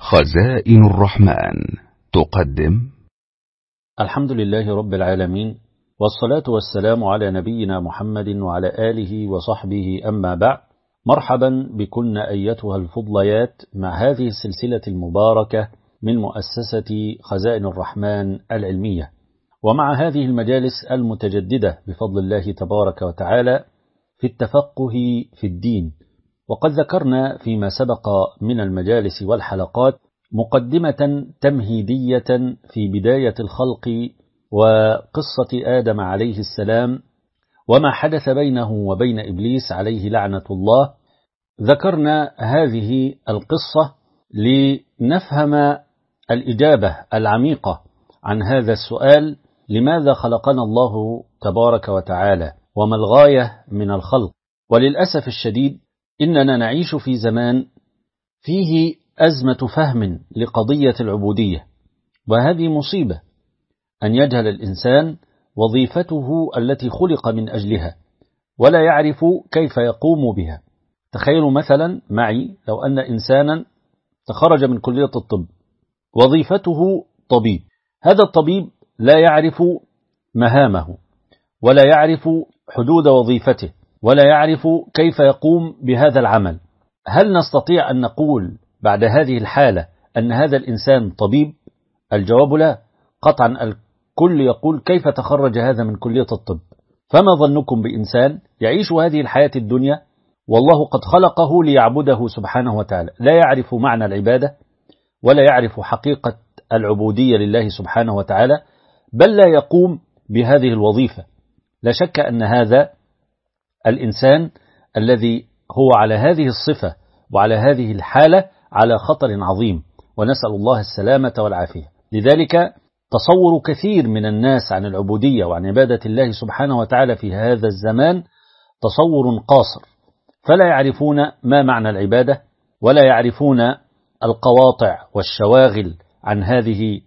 خزائن الرحمن تقدم. الحمد لله رب العالمين، والصلاة والسلام على نبينا محمد وعلى آله وصحبه، أما بعد. مرحبا بكن أيتها الفضليات مع هذه السلسلة المباركة من مؤسسة خزائن الرحمن العلمية، ومع هذه المجالس المتجددة بفضل الله تبارك وتعالى في التفقه في الدين. وقد ذكرنا فيما سبق من المجالس والحلقات مقدمة تمهيدية في بداية الخلق وقصة آدم عليه السلام وما حدث بينه وبين إبليس عليه لعنة الله. ذكرنا هذه القصة لنفهم الإجابة العميقة عن هذا السؤال: لماذا خلقنا الله تبارك وتعالى؟ وما الغاية من الخلق؟ وللأسف الشديد إننا نعيش في زمان فيه أزمة فهم لقضية العبودية، وهذه مصيبة أن يجهل الإنسان وظيفته التي خلق من أجلها ولا يعرف كيف يقوم بها. تخيلوا مثلا معي لو أن إنسانا تخرج من كلية الطب وظيفته طبيب، هذا الطبيب لا يعرف مهامه ولا يعرف حدود وظيفته ولا يعرف كيف يقوم بهذا العمل. هل نستطيع أن نقول بعد هذه الحالة أن هذا الإنسان طبيب؟ الجواب لا، قطعا. الكل يقول كيف تخرج هذا من كلية الطب؟ فما ظنكم بإنسان يعيش هذه الحياة الدنيا والله قد خلقه ليعبده سبحانه وتعالى، لا يعرف معنى العبادة ولا يعرف حقيقة العبودية لله سبحانه وتعالى، بل لا يقوم بهذه الوظيفة. لا شك أن هذا الإنسان الذي هو على هذه الصفة وعلى هذه الحالة على خطر عظيم، ونسأل الله السلامة والعافية. لذلك تصور كثير من الناس عن العبودية وعن عبادة الله سبحانه وتعالى في هذا الزمان تصور قاصر، فلا يعرفون ما معنى العبادة ولا يعرفون القواطع والشواغل عن هذه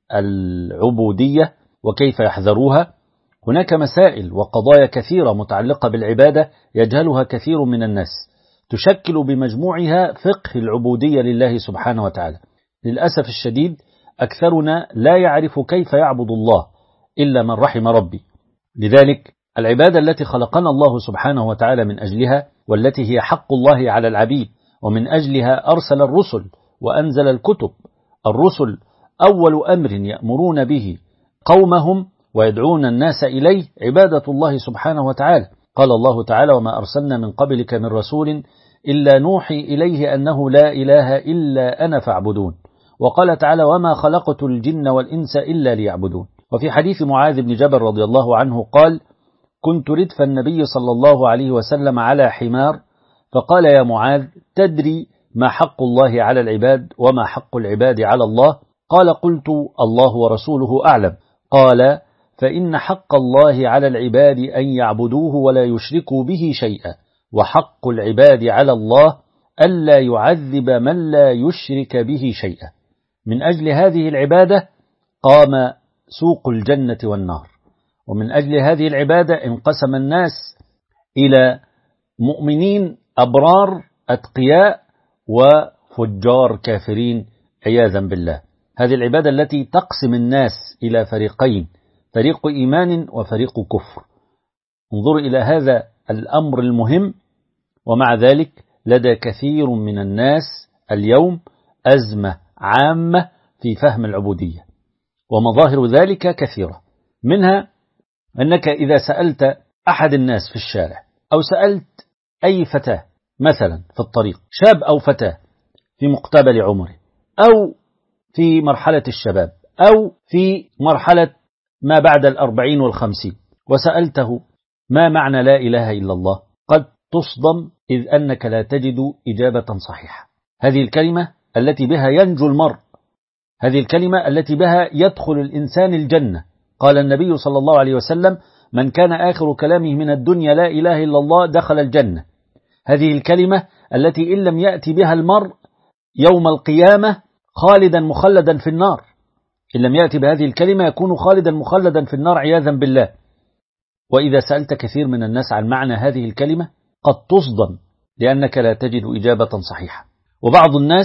العبودية وكيف يحذروها. هناك مسائل وقضايا كثيرة متعلقة بالعبادة يجهلها كثير من الناس، تشكل بمجموعها فقه العبودية لله سبحانه وتعالى. للأسف الشديد أكثرنا لا يعرف كيف يعبد الله إلا من رحم ربي. لذلك العبادة التي خلقنا الله سبحانه وتعالى من أجلها، والتي هي حق الله على العبيد ومن أجلها أرسل الرسل وأنزل الكتب. الرسل أول أمر يأمرون به قومهم ويدعون الناس إليه عبادة الله سبحانه وتعالى. قال الله تعالى: وما أرسلنا من قبلك من رسول إلا نوحي إليه أنه لا إله إلا أنا فاعبدون. وقال تعالى: وما خلقت الجن والإنس إلا ليعبدون. وفي حديث معاذ بن جبل رضي الله عنه قال: كنت ردف النبي صلى الله عليه وسلم على حمار، فقال: يا معاذ، تدري ما حق الله على العباد وما حق العباد على الله؟ قال: قلت: الله ورسوله أعلم. قال: فإن حق الله على العباد أن يعبدوه ولا يشركوا به شيئا، وحق العباد على الله ألا يعذب من لا يشرك به شيئا. من أجل هذه العبادة قام سوق الجنة والنار، ومن أجل هذه العبادة انقسم الناس إلى مؤمنين أبرار أتقياء وفجار كافرين عياذا بالله. هذه العبادة التي تقسم الناس إلى فريقين، فريق إيمان وفريق كفر. انظروا إلى هذا الأمر المهم، ومع ذلك لدى كثير من الناس اليوم أزمة عامة في فهم العبودية، ومظاهر ذلك كثيرة. منها أنك إذا سألت أحد الناس في الشارع أو سألت أي فتاة مثلا في الطريق، شاب أو فتاة في مقتبل عمره أو في مرحلة الشباب أو في مرحلة ما بعد 40 و50، وسألته ما معنى لا إله إلا الله، قد تصدم إذ أنك لا تجد إجابة صحيحة. هذه الكلمة التي بها ينجو المرء، هذه الكلمة التي بها يدخل الإنسان الجنة. قال النبي صلى الله عليه وسلم: من كان آخر كلامه من الدنيا لا إله إلا الله دخل الجنة. هذه الكلمة التي إن لم يأتي بها المرء يوم القيامة خالدا مخلدا في النار، إن لم يأتي بهذه الكلمة يكون خالدا مخلدا في النار عياذا بالله. وإذا سألت كثير من الناس عن معنى هذه الكلمة قد تصدم لأنك لا تجد إجابة صحيحة. وبعض الناس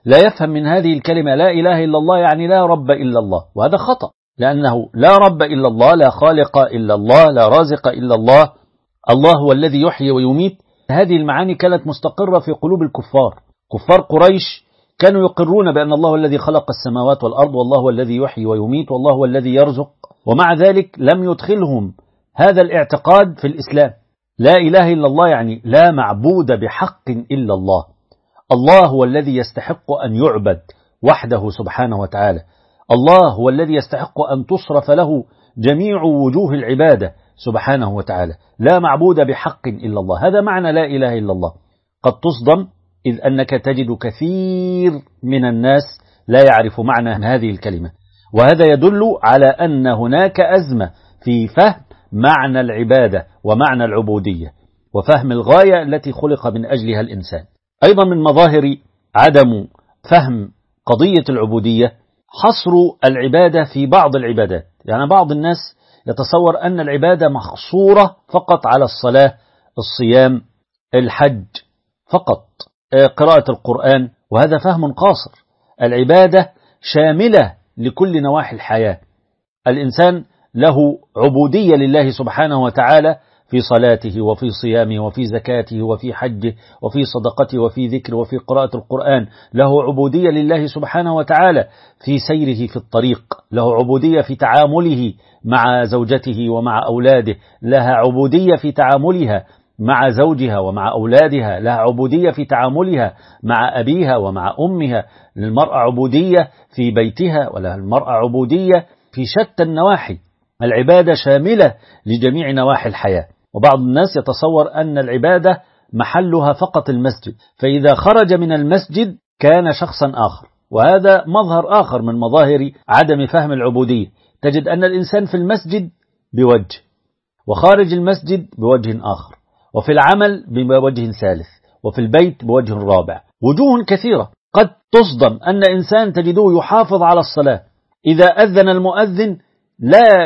لا يفهم من هذه الكلمة لا إله إلا الله يعني لا رب إلا الله، وهذا خطأ، لأنه لا رب إلا الله، لا خالق إلا الله، لا رازق إلا الله، الله هو الذي يحيي ويميت. هذه المعاني كانت مستقرة في قلوب الكفار. كفار قريش كانوا يقرون بأن الله الذي خلق السماوات والأرض، والله هو الذي يحيي ويميت، والله هو الذي يرزق، ومع ذلك لم يدخلهم هذا الاعتقاد في الإسلام. لا إله إلا الله يعني لا معبود بحق إلا الله، الله هو الذي يستحق أن يعبد وحده سبحانه وتعالى، الله هو الذي يستحق أن تصرف له جميع وجوه العبادة سبحانه وتعالى، لا معبود بحق إلا الله. هذا معنى لا إله إلا الله. قد تصدم إذ أنك تجد كثير من الناس لا يعرف معنى هذه الكلمة، وهذا يدل على أن هناك أزمة في فهم معنى العبادة ومعنى العبودية وفهم الغاية التي خلق من أجلها الإنسان. أيضا من مظاهر عدم فهم قضية العبودية حصر العبادة في بعض العبادات. يعني بعض الناس يتصور أن العبادة محصورة فقط على الصلاة، الصيام، الحج فقط، قراءة القرآن، وهذا فهم قاصر. العبادة شاملة لكل نواحي الحياة. الإنسان له عبودية لله سبحانه وتعالى في صلاته وفي صيامه وفي زكاته وفي حجه وفي صدقته وفي ذكره وفي قراءة القرآن، له عبودية لله سبحانه وتعالى في سيره في الطريق، له عبودية في تعامله مع زوجته ومع أولاده، لها عبودية في تعاملها مع زوجها ومع أولادها، لها عبودية في تعاملها مع أبيها ومع أمها، للمرأة عبودية في بيتها، ولها المرأة عبودية في شتى النواحي. العبادة شاملة لجميع نواحي الحياة. وبعض الناس يتصور أن العبادة محلها فقط المسجد، فإذا خرج من المسجد كان شخصا آخر، وهذا مظهر آخر من مظاهر عدم فهم العبودية. تجد أن الإنسان في المسجد بوجه، وخارج المسجد بوجه آخر، وفي العمل بوجه ثالث، وفي البيت بوجه رابع، وجوه كثيرة. قد تصدم أن إنسان تجده يحافظ على الصلاة، إذا أذن المؤذن لا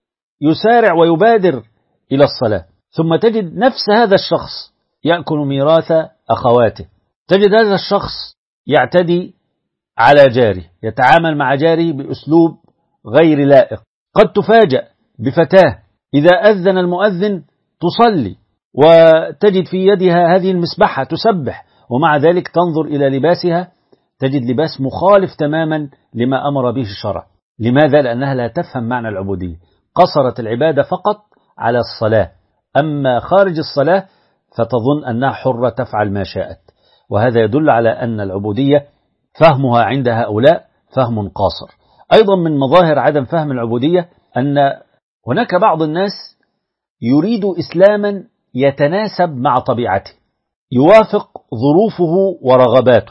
يسارع ويبادر إلى الصلاة، ثم تجد نفس هذا الشخص يأكل ميراث أخواته، تجد هذا الشخص يعتدي على جاره، يتعامل مع جاره بأسلوب غير لائق. قد تفاجأ بفتاة إذا أذن المؤذن تصلي وتجد في يدها هذه المسبحة تسبح، ومع ذلك تنظر إلى لباسها تجد لباس مخالف تماما لما أمر به الشرع. لماذا؟ لأنها لا تفهم معنى العبودية، قصرت العبادة فقط على الصلاة، أما خارج الصلاة فتظن أنها حرة تفعل ما شاءت. وهذا يدل على أن العبودية فهمها عند هؤلاء فهم قاصر. أيضا من مظاهر عدم فهم العبودية أن هناك بعض الناس يريد إسلاما يتناسب مع طبيعته، يوافق ظروفه ورغباته،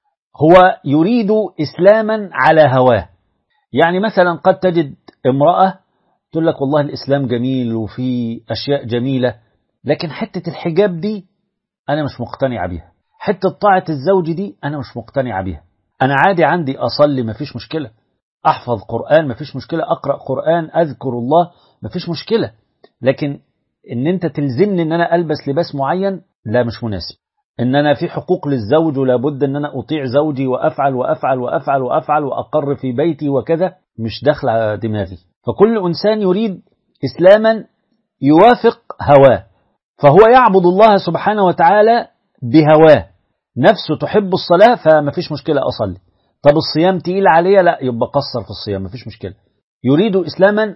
هو يريد إسلاما على هواه. يعني مثلا قد تجد امرأة تقول لك والله الإسلام جميل وفي أشياء جميلة، لكن حتة الحجاب دي أنا مش مقتنع بها، حتة طاعة الزوج دي أنا مش مقتنع بها. أنا عادي عندي أصلي مفيش مشكلة، أحفظ قرآن مفيش مشكلة، أقرأ قرآن، أذكر الله مفيش مشكلة، لكن إن أنت تلزمني إن أنا ألبس لباس معين لا، مش مناسب. إن أنا في حقوق للزوج ولا بد إن أنا أطيع زوجي وأفعل وأفعل وأفعل وأفعل وأقر في بيتي وكذا، مش داخل على دماغي. فكل إنسان يريد إسلاما يوافق هواه، فهو يعبد الله سبحانه وتعالى بهواه. نفسه تحب الصلاة فما فيش مشكلة أصلي، طب الصيام تقيل عليه لا، يبقى قصر في الصيام ما فيش مشكلة. يريد إسلاما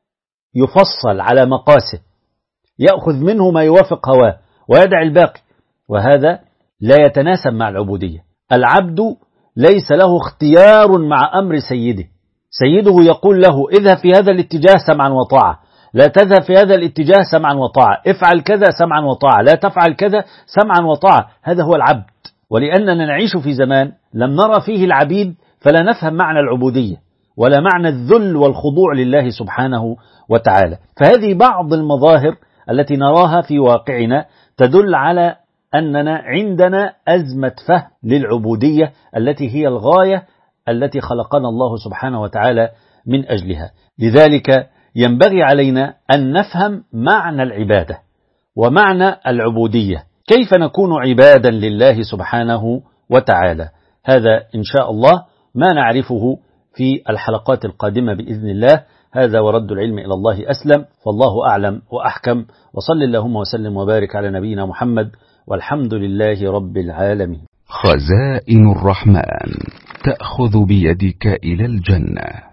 يفصل على مقاسه، يأخذ منه ما يوافق هواه ويدع الباقي، وهذا لا يتناسب مع العبودية. العبد ليس له اختيار مع أمر سيده، سيده يقول له اذهب في هذا الاتجاه سمعا وطاعة، لا تذهب في هذا الاتجاه سمعا وطاعة، افعل كذا سمعا وطاعة، لا تفعل كذا سمعا وطاعة. هذا هو العبد. ولأننا نعيش في زمان لم نرى فيه العبيد فلا نفهم معنى العبودية ولا معنى الذل والخضوع لله سبحانه وتعالى. فهذه بعض المظاهر التي نراها في واقعنا تدل على أننا عندنا أزمة فهم للعبودية التي هي الغاية التي خلقنا الله سبحانه وتعالى من أجلها. لذلك ينبغي علينا أن نفهم معنى العبادة ومعنى العبودية، كيف نكون عبادا لله سبحانه وتعالى. هذا إن شاء الله ما نعرفه في الحلقات القادمة بإذن الله. هذا ورد العلم إلى الله أسلم، فالله أعلم وأحكم، وصل اللهم وسلم وبارك على نبينا محمد، والحمد لله رب العالمين. خزائن الرحمن تأخذ بيدك إلى الجنة.